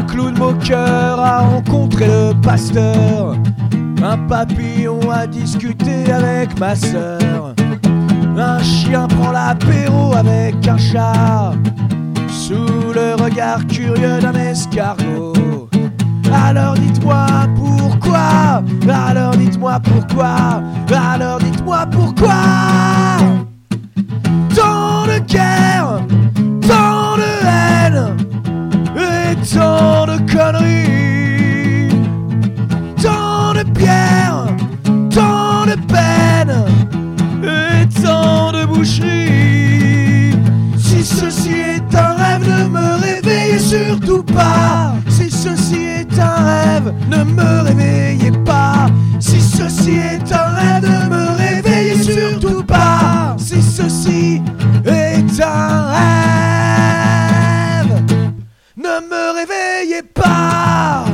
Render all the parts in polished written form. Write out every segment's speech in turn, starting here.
Un clown moqueur a rencontré le pasteur. Un papillon a discuté avec ma sœur. Un chien prend l'apéro avec un chat, sous le regard curieux d'un escargot. Alors dites-moi pourquoi, alors dites-moi pourquoi, alors dites-moi pourquoi. Tant de guerre, tant de haine et tant de conneries, tant de pierres, tant de peine et tant de boucheries. Si ceci est un rêve, ne me réveillez surtout pas. Si ceci est un rêve, ne me réveillez pas. Si ceci est un rêve, ne me réveillez surtout pas. Si ceci est un rêve, ne me réveillez pas.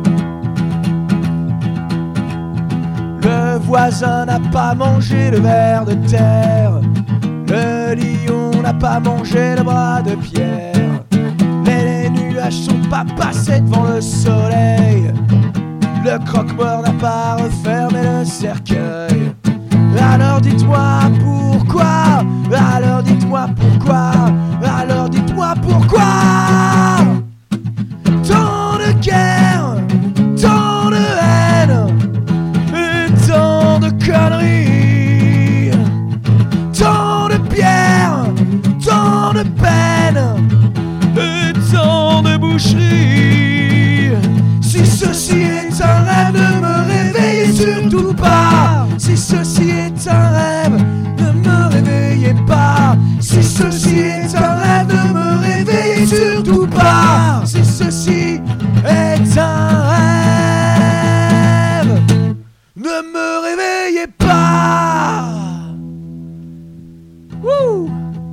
Le voisin n'a pas mangé le ver de terre. Le lion n'a pas mangé le bras de pierre. Mais les nuages sont pas passés devant le soleil. Le croque-mort n'a pas refermé le cercueil. Alors dites-moi pourquoi, alors dites-moi pourquoi, alors dites-moi pourquoi. Tant de guerre, tant de haine et tant de conneries, tant de pierres, tant de peine et tant de boucheries. Si ceci est un rêve, ne me réveillez surtout pas. Si ceci est un rêve, ne me réveillez pas. Si ceci est un rêve, ne me réveillez surtout pas. Si ceci est un rêve, ne me réveillez pas. Wouh!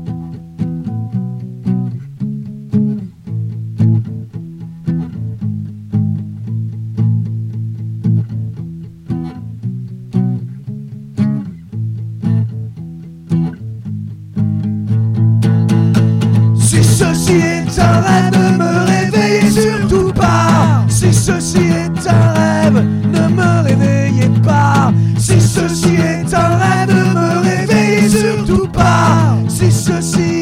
Si ceci est un rêve, ne me réveillez surtout pas. Si ceci est un rêve, ne me réveillez pas. Si ceci est un rêve, ne me réveillez surtout pas. Si ceci